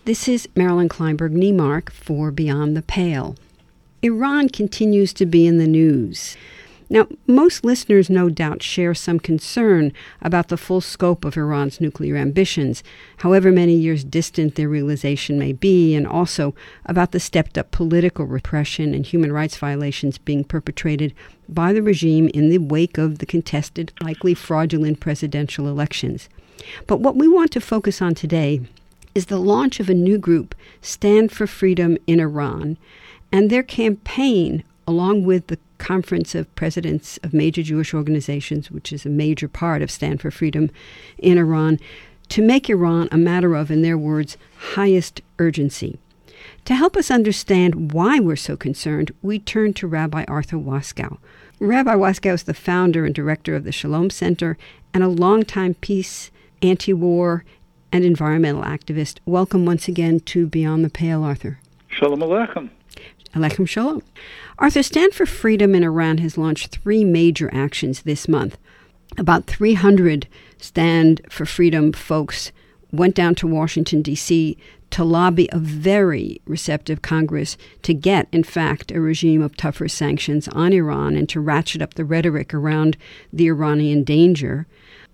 This is Marilyn Kleinberg-Niemark for Beyond the Pale. Iran continues to be in the news. Now, most listeners no doubt share some concern about the full scope of Iran's nuclear ambitions, however many years distant their realization may be, and also about the stepped-up political repression and human rights violations being perpetrated by the regime in the wake of the contested, likely fraudulent presidential elections. But what we want to focus on today is the launch of a new group, Stand for Freedom in Iran, and their campaign, along with the Conference of Presidents of Major Jewish Organizations, which is a major part of Stand for Freedom in Iran, to make Iran a matter of, in their words, highest urgency. To help us understand why we're so concerned, we turn to Rabbi Arthur Waskow. Rabbi Waskow is the founder and director of the Shalom Center and a longtime peace, anti-war, and environmental activist. Welcome once again to Beyond the Pale, Arthur. Shalom Aleichem. Aleichem Shalom. Arthur, Stand for Freedom in Iran has launched 3 major actions this month. About 300 Stand for Freedom folks went down to Washington, D.C. to lobby a very receptive Congress to get, in fact, a regime of tougher sanctions on Iran and to ratchet up the rhetoric around the Iranian danger.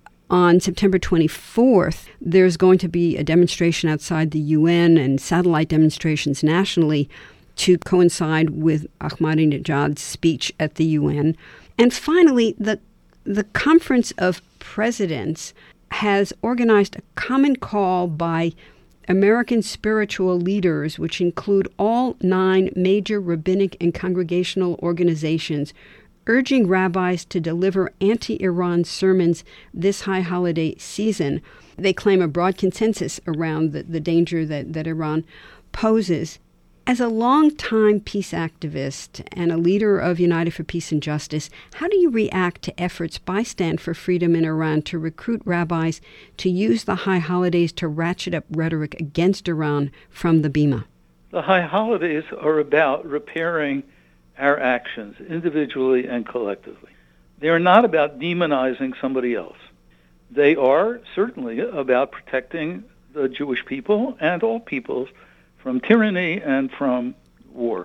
On September 24th, there's going to be a demonstration outside the UN and satellite demonstrations nationally to coincide with Ahmadinejad's speech at the UN. And finally, the Conference of Presidents has organized a common call by American spiritual leaders, which include all 9 major rabbinic and congregational organizations, urging rabbis to deliver anti-Iran sermons this high holiday season. They claim a broad consensus around the danger that Iran poses. As a longtime peace activist and a leader of United for Peace and Justice, how do you react to efforts by Stand for Freedom in Iran to recruit rabbis to use the high holidays to ratchet up rhetoric against Iran from the Bima? The high holidays are about repairing our actions, individually and collectively. They are not about demonizing somebody else. They are certainly about protecting the Jewish people and all peoples from tyranny and from war.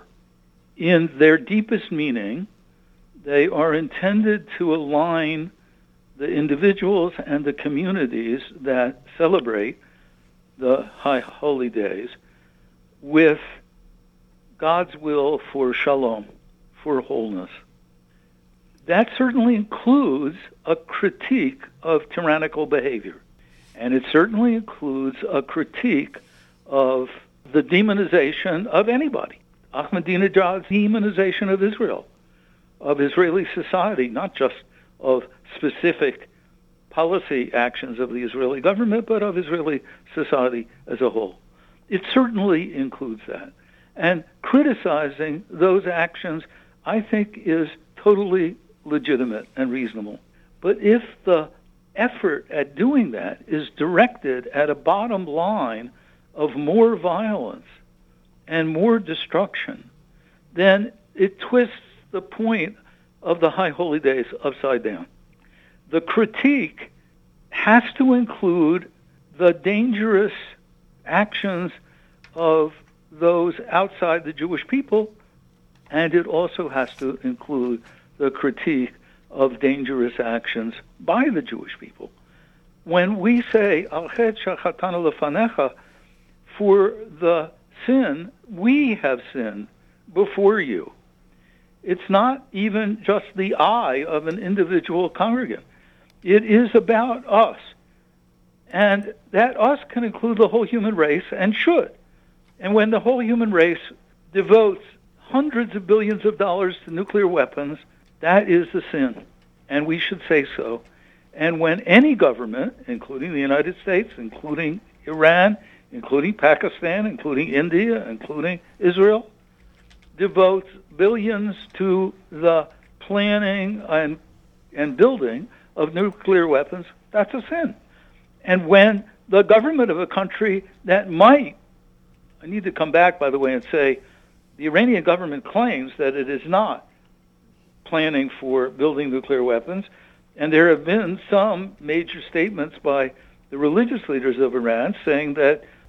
In their deepest meaning, they are intended to align the individuals and the communities that celebrate the high holy days with God's will for shalom, for wholeness. That certainly includes a critique of tyrannical behavior. And it certainly includes a critique of the demonization of anybody. Ahmadinejad's demonization of Israel, of Israeli society, not just of specific policy actions of the Israeli government, but of Israeli society as a whole. It certainly includes that. And criticizing those actions, I think, is totally legitimate and reasonable. But if the effort at doing that is directed at a bottom line of more violence and more destruction, then it twists the point of the high holy days upside down. The critique has to include the dangerous actions of those outside the Jewish people, and it also has to include the critique of dangerous actions by the Jewish people. When we say, Al chet shachatanu lefanecha, for the sin, we have sinned before you. It's not even just the I of an individual congregant. It is about us. And that us can include the whole human race, and should. And when the whole human race devotes hundreds of billions of dollars to nuclear weapons, that is the sin. And we should say so. And when any government, including the United States, including Iran, including Pakistan, including India, including Israel, devotes billions to the planning and building of nuclear weapons, that's a sin. And when the government of a country that might, I need to come back, by the way, and say, the Iranian government claims that it is not planning for building nuclear weapons, and there have been some major statements by the religious leaders of Iran saying that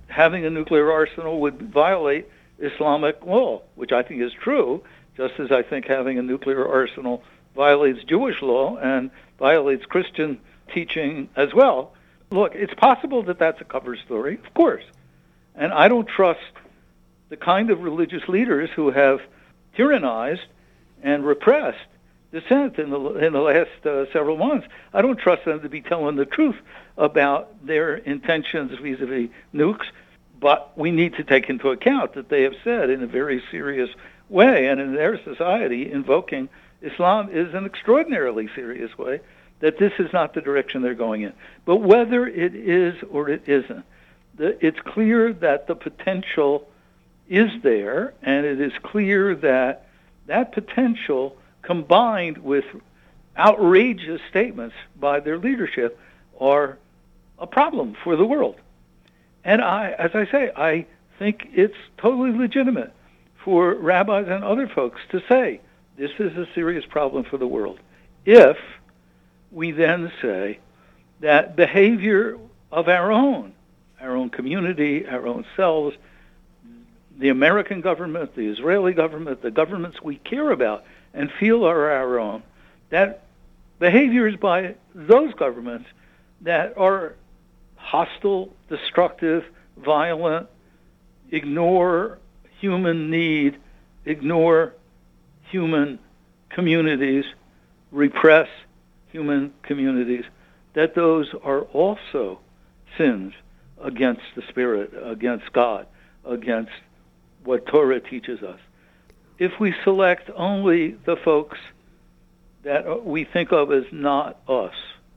having a nuclear arsenal would violate Islamic law, which I think is true, just as I think having a nuclear arsenal violates Jewish law and violates Christian teaching as well. Look, it's possible that that's a cover story, of course. And I don't trust the kind of religious leaders who have tyrannized and repressed dissent in the last several months. I don't trust them to be telling the truth about their intentions vis-a-vis nukes, but we need to take into account that they have said in a very serious way, and in their society, invoking Islam is an extraordinarily serious way, that this is not the direction they're going in. But whether it is or it isn't, it's clear that the potential is there, and it is clear that that potential, combined with outrageous statements by their leadership, are a problem for the world. And as I say, I think it's totally legitimate for rabbis and other folks to say this is a serious problem for the world. If we then say that behavior of our own community, our own selves, the American government, the Israeli government, the governments we care about and feel are our own, that behaviors by those governments that are hostile, destructive, violent, ignore human need, ignore human communities, repress human communities, that those are also sins against the Spirit, against God, against what Torah teaches us. If we select only the folks that we think of as not us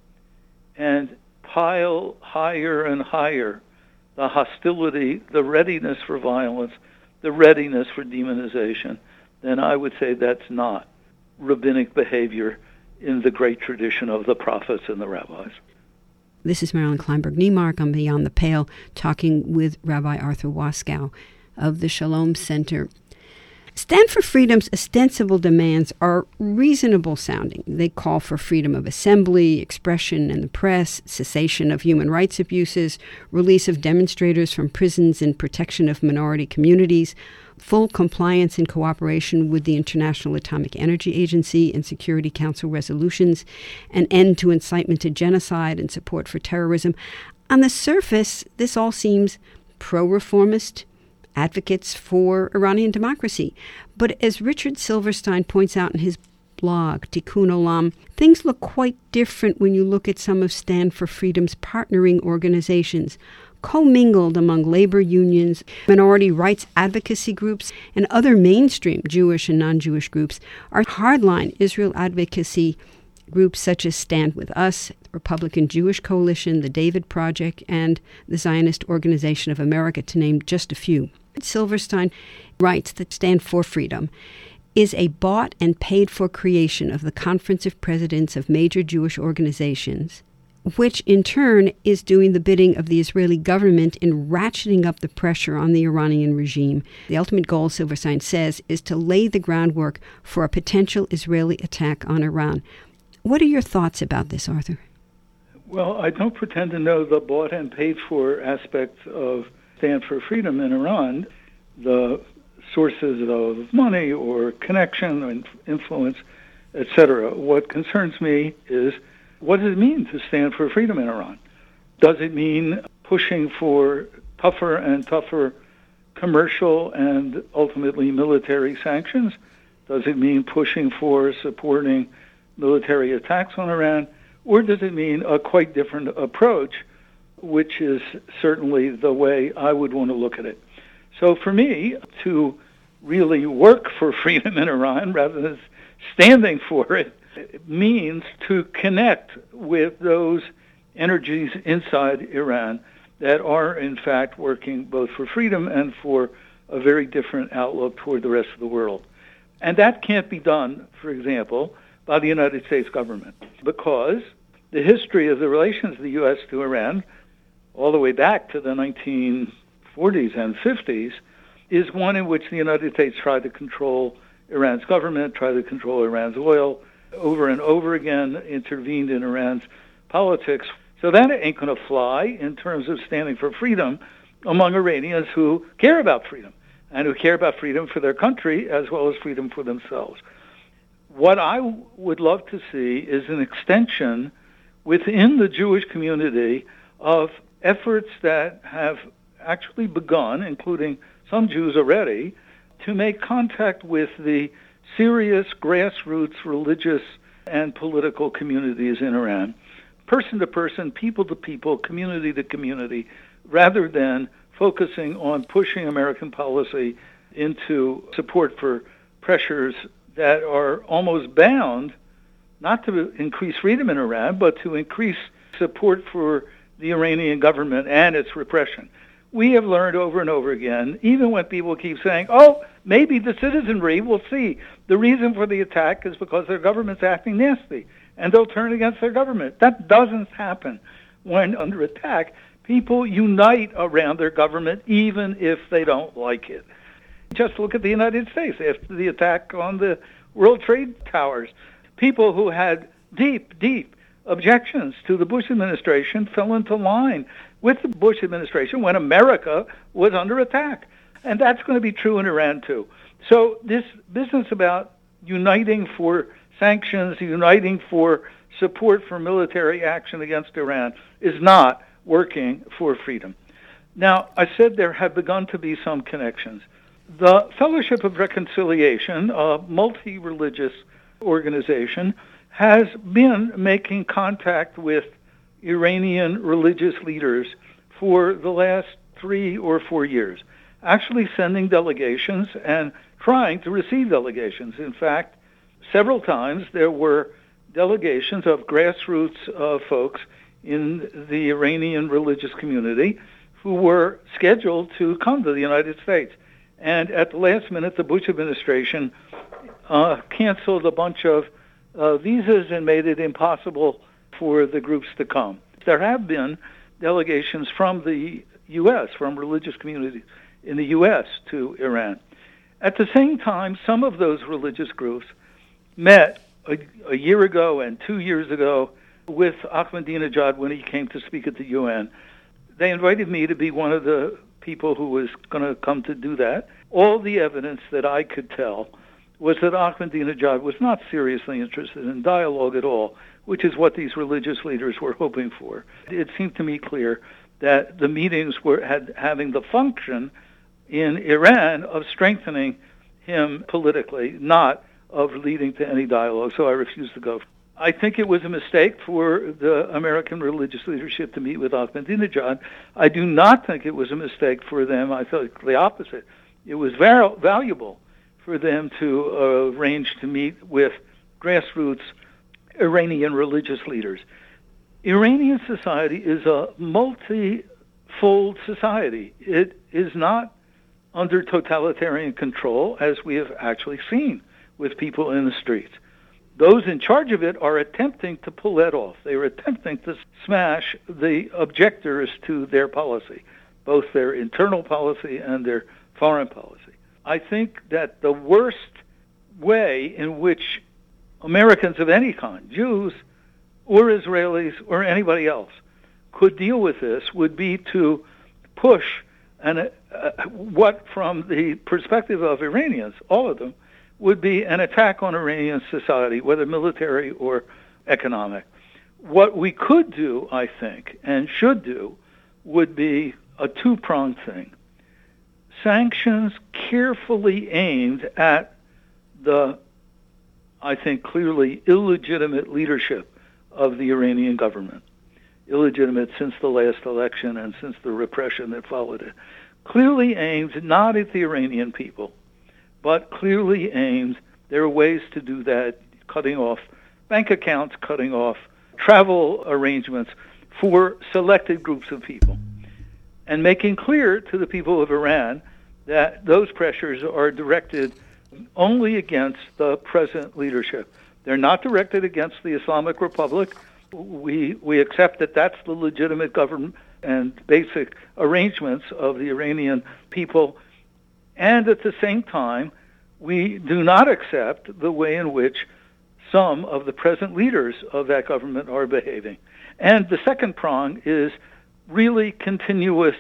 and pile higher and higher the hostility, the readiness for violence, the readiness for demonization, then I would say that's not rabbinic behavior in the great tradition of the prophets and the rabbis. This is Marilyn Kleinberg-Neimark on Beyond the Pale, talking with Rabbi Arthur Waskow of the Shalom Center. Stand for Freedom's ostensible demands are reasonable sounding. They call for freedom of assembly, expression in the press, cessation of human rights abuses, release of demonstrators from prisons and protection of minority communities, full compliance and cooperation with the International Atomic Energy Agency and Security Council resolutions, an end to incitement to genocide and support for terrorism. On the surface, this all seems pro-reformist, advocates for Iranian democracy. But as Richard Silverstein points out in his blog, Tikkun Olam, things look quite different when you look at some of Stand for Freedom's partnering organizations, commingled among labor unions, minority rights advocacy groups, and other mainstream Jewish and non-Jewish groups are hardline Israel advocacy groups such as Stand With Us, Republican Jewish Coalition, the David Project, and the Zionist Organization of America, to name just a few. Silverstein writes that Stand for Freedom is a bought and paid for creation of the Conference of Presidents of major Jewish organizations, which in turn is doing the bidding of the Israeli government in ratcheting up the pressure on the Iranian regime. The ultimate goal, Silverstein says, is to lay the groundwork for a potential Israeli attack on Iran. What are your thoughts about this, Arthur? Well, I don't pretend to know the bought and paid for aspects of Stand for Freedom in Iran, the sources of money or connection and influence, etc. What concerns me is, what does it mean to stand for freedom in Iran? Does it mean pushing for tougher and tougher commercial and ultimately military sanctions? Does it mean pushing for supporting military attacks on Iran? Or does it mean a quite different approach, which is certainly the way I would want to look at it? So for me, to really work for freedom in Iran rather than standing for it, it means to connect with those energies inside Iran that are, in fact, working both for freedom and for a very different outlook toward the rest of the world. And that can't be done, for example, by the United States government, because the history of the relations of the U.S. to Iran, all the way back to the 1940s and 50s, is one in which the United States tried to control Iran's government, tried to control Iran's oil, over and over again intervened in Iran's politics. So that ain't going to fly in terms of standing for freedom among Iranians who care about freedom and who care about freedom for their country as well as freedom for themselves. What I would love to see is an extension within the Jewish community of efforts that have actually begun, including some Jews already, to make contact with the serious grassroots religious and political communities in Iran, person to person, people to people, community to community, rather than focusing on pushing American policy into support for pressures that are almost bound not to increase freedom in Iran, but to increase support for the Iranian government and its repression. We have learned over and over again, even when people keep saying, oh, maybe the citizenry will see the reason for the attack is because their government's acting nasty, and they'll turn against their government. That doesn't happen. When under attack, people unite around their government, even if they don't like it. Just look at the United States after the attack on the World Trade Towers. People who had deep objections to the Bush administration fell into line with the Bush administration when America was under attack. And that's going to be true in Iran, too. So this business about uniting for sanctions, uniting for support for military action against Iran is not working for freedom. Now, I said there have begun to be some connections. The Fellowship of Reconciliation, a multi-religious organization, has been making contact with Iranian religious leaders for the last 3 or 4 years, actually sending delegations and trying to receive delegations. In fact, several times there were delegations of grassroots folks in the Iranian religious community who were scheduled to come to the United States. And at the last minute, the Bush administration canceled a bunch of visas and made it impossible for the groups to come. There have been delegations from the U.S., from religious communities in the U.S. to Iran. At the same time, some of those religious groups met a year ago and 2 years ago with Ahmadinejad when he came to speak at the UN. They invited me to be one of the people who was going to come to do that. All the evidence that I could tell was that Ahmadinejad was not seriously interested in dialogue at all, which is what these religious leaders were hoping for. It seemed to me clear that the meetings were having the function in Iran of strengthening him politically, not of leading to any dialogue, so I refused to go. I think it was a mistake for the American religious leadership to meet with Ahmadinejad. I do not think it was a mistake for them. I thought the opposite. It was valuable for them to arrange to meet with grassroots Iranian religious leaders. Iranian society is a multi-fold society. It is not under totalitarian control, as we have actually seen with people in the streets. Those in charge of it are attempting to pull that off. They are attempting to smash the objectors to their policy, both their internal policy and their foreign policy. I think that the worst way in which Americans of any kind, Jews or Israelis or anybody else, could deal with this would be to push what, from the perspective of Iranians, all of them, would be an attack on Iranian society, whether military or economic. What we could do, I think, and should do, would be a two-pronged thing. Sanctions carefully aimed at the, I think, clearly illegitimate leadership of the Iranian government. Illegitimate since the last election and since the repression that followed it. Clearly aimed not at the Iranian people, but clearly aimed, there are ways to do that, cutting off bank accounts, cutting off travel arrangements for selected groups of people, and making clear to the people of Iran that those pressures are directed only against the present leadership. They're not directed against the Islamic Republic. We accept that that's the legitimate government and basic arrangements of the Iranian people. And at the same time, we do not accept the way in which some of the present leaders of that government are behaving. And the second prong is really continuous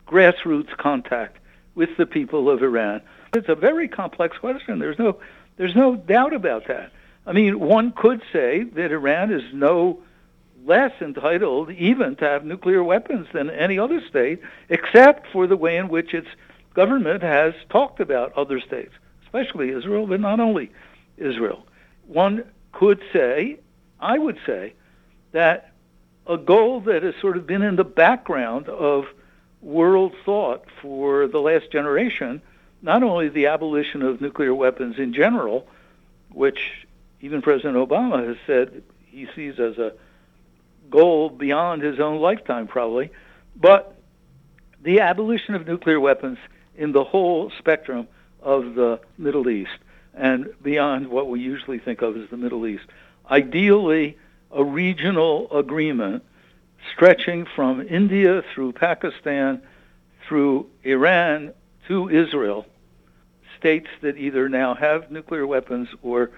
grassroots contact with the people of Iran? It's a very complex question. There's no doubt about that. I mean, one could say that Iran is no less entitled even to have nuclear weapons than any other state, except for the way in which its government has talked about other states, especially Israel, but not only Israel. One could say, I would say, that a goal that has sort of been in the background of world thought for the last generation, not only the abolition of nuclear weapons in general, which even President Obama has said he sees as a goal beyond his own lifetime probably, but the abolition of nuclear weapons in the whole spectrum of the Middle East and beyond what we usually think of as the Middle East. Ideally, a regional agreement stretching from India through Pakistan, through Iran to Israel, states that either now have nuclear weapons or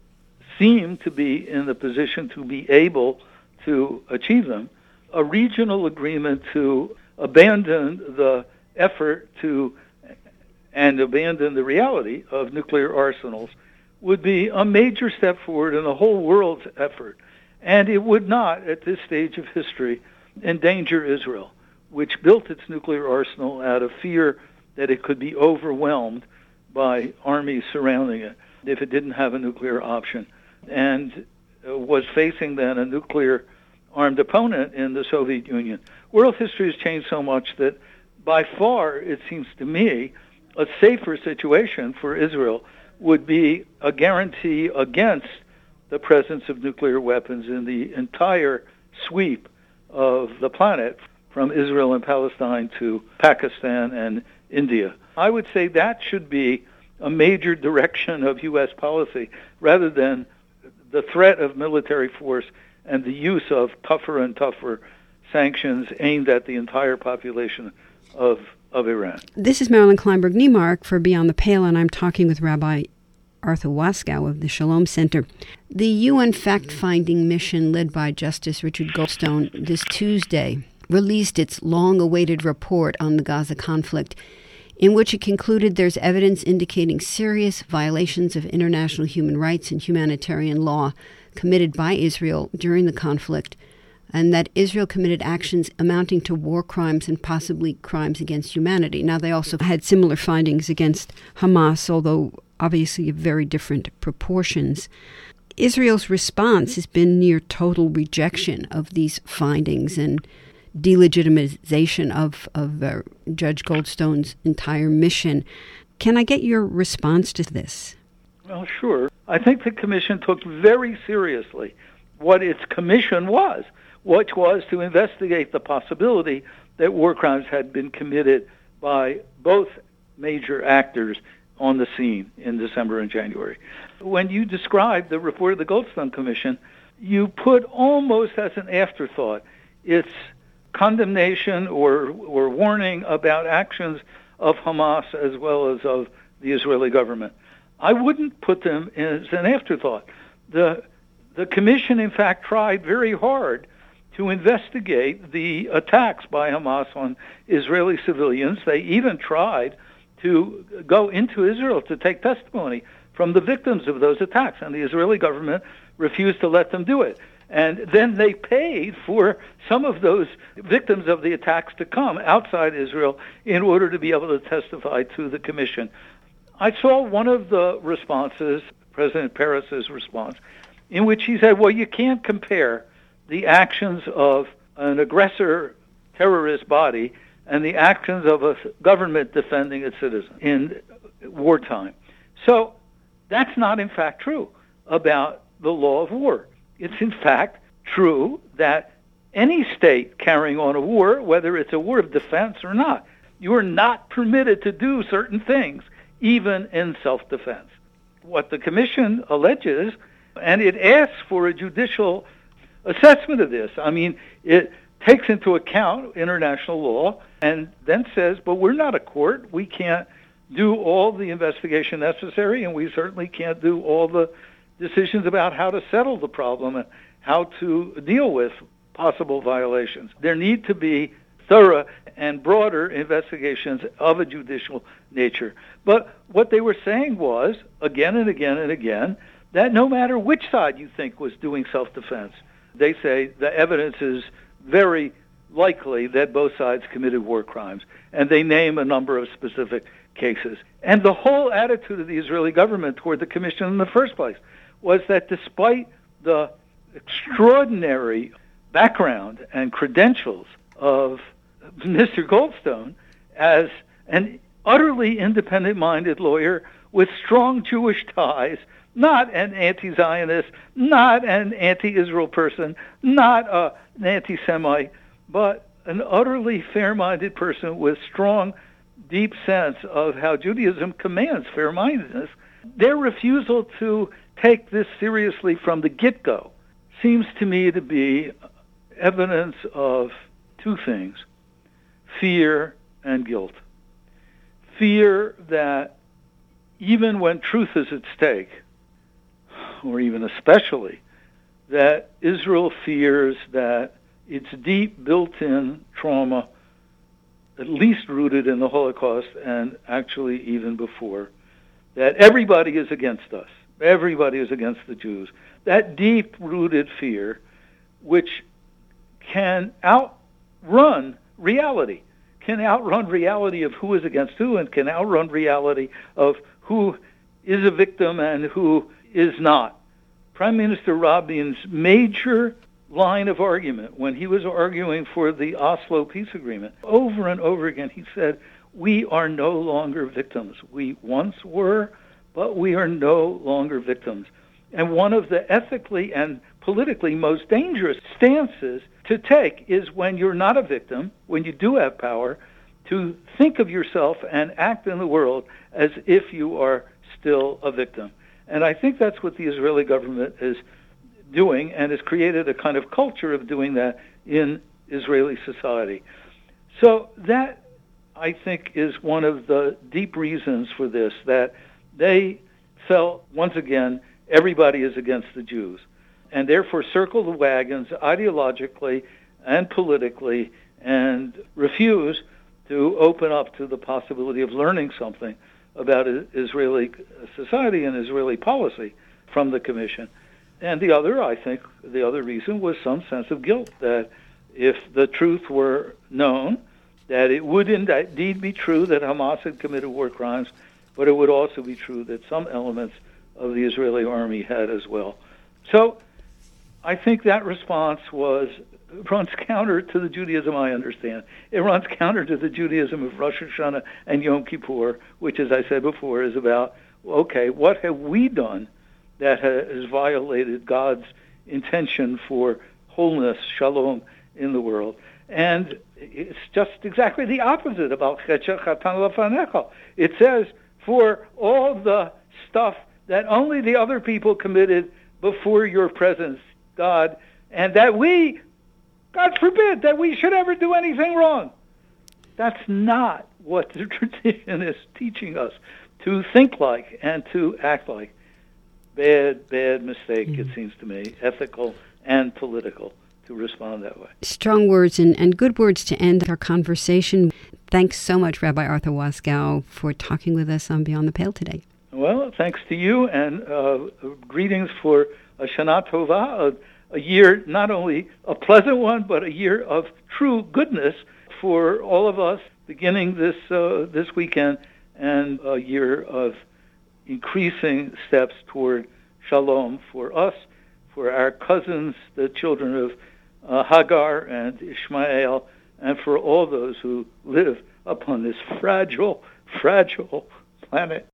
seem to be in the position to be able to achieve them, a regional agreement to abandon the effort to and abandon the reality of nuclear arsenals would be a major step forward in the whole world's effort. And it would not, at this stage of history, endanger Israel, which built its nuclear arsenal out of fear that it could be overwhelmed by armies surrounding it if it didn't have a nuclear option, and was facing then a nuclear-armed opponent in the Soviet Union. World history has changed so much that by far, it seems to me, a safer situation for Israel would be a guarantee against the presence of nuclear weapons in the entire sweep of the planet, from Israel and Palestine to Pakistan and India. I would say that should be a major direction of U.S. policy, rather than the threat of military force and the use of tougher and tougher sanctions aimed at the entire population of Iran. This is Marilyn Kleinberg-Niemark for Beyond the Pale, and I'm talking with Rabbi Arthur Waskow of the Shalom Center. The UN fact-finding mission led by Justice Richard Goldstone this Tuesday released its long-awaited report on the Gaza conflict, in which it concluded there's evidence indicating serious violations of international human rights and humanitarian law committed by Israel during the conflict, and that Israel committed actions amounting to war crimes and possibly crimes against humanity. Now, they also had similar findings against Hamas, although obviously of very different proportions. Israel's response has been near total rejection of these findings and delegitimization of Judge Goldstone's entire mission. Can I get your response to this? Well, sure. I think the Commission took very seriously what its commission was, which was to investigate the possibility that war crimes had been committed by both major actors on the scene in December and January. When you described the report of the Goldstone Commission, you put almost as an afterthought its condemnation or warning about actions of Hamas as well as of the Israeli government. I wouldn't put them as an afterthought. The Commission, in fact, tried very hard to investigate the attacks by Hamas on Israeli civilians. They even tried to go into Israel to take testimony from the victims of those attacks, and the Israeli government refused to let them do it. And then they paid for some of those victims of the attacks to come outside Israel in order to be able to testify to the Commission. I saw one of the responses, President Peres's response, in which he said, well, you can't compare the actions of an aggressor terrorist body and the actions of a government defending its citizens in wartime. So that's not, in fact, true about the law of war. It's, in fact, true that any state carrying on a war, whether it's a war of defense or not, you are not permitted to do certain things, even in self-defense. What the Commission alleges, and it asks for a judicial assessment of this. I mean, it takes into account international law and then says, but we're not a court. We can't do all the investigation necessary, and we certainly can't do all the decisions about how to settle the problem and how to deal with possible violations. There need to be thorough and broader investigations of a judicial nature. But what they were saying was, again and again and again, that no matter which side you think was doing self-defense, they say the evidence is very likely that both sides committed war crimes. And they name a number of specific cases. And the whole attitude of the Israeli government toward the commission in the first place was that despite the extraordinary background and credentials of Mr. Goldstone as an utterly independent-minded lawyer with strong Jewish ties, not an anti-Zionist, not an anti-Israel person, not an anti-Semite, but an utterly fair-minded person with strong, deep sense of how Judaism commands fair-mindedness, their refusal to take this seriously from the get-go seems to me to be evidence of two things: fear and guilt. Fear that even when truth is at stake, or even especially, that Israel fears that its deep built-in trauma, at least rooted in the Holocaust and actually even before, that everybody is against us. Everybody is against the Jews. That deep-rooted fear, which can outrun reality, of who is against who, and can outrun reality of who is a victim and who is not. Prime Minister Rabin's major line of argument when he was arguing for the Oslo peace agreement, over and over again, he said, we are no longer victims. We once were, but we are no longer victims. And one of the ethically and politically most dangerous stances to take is when you're not a victim, when you do have power, to think of yourself and act in the world as if you are still a victim. And I think that's what the Israeli government is doing, and has created a kind of culture of doing that in Israeli society. So that, I think, is one of the deep reasons for this, that they felt, once again, everybody is against the Jews, and therefore circle the wagons ideologically and politically and refuse to open up to the possibility of learning something about Israeli society and Israeli policy from the Commission. And the other reason was some sense of guilt, that if the truth were known, that it would indeed be true that Hamas had committed war crimes, but it would also be true that some elements of the Israeli army had as well. So I think that response runs counter to the Judaism I understand. It runs counter to the Judaism of Rosh Hashanah and Yom Kippur, which, as I said before, is about, okay, what have we done that has violated God's intention for wholeness, shalom, in the world? And it's just exactly the opposite about Chesed Chatan Lefanecha. It says, for all the stuff that only the other people committed before your presence, God, and that we, God forbid, that we should ever do anything wrong. That's not what the tradition is teaching us to think like and to act like. Bad mistake, it seems to me, ethical and political, to respond that way. Strong words and good words to end our conversation. Thanks so much, Rabbi Arthur Waskow, for talking with us on Beyond the Pale today. Well, thanks to you, and greetings for a Shana Tova, a year, not only a pleasant one, but a year of true goodness for all of us, beginning this weekend, and a year of increasing steps toward shalom for us, for our cousins, the children of Hagar and Ishmael, and for all those who live upon this fragile planet.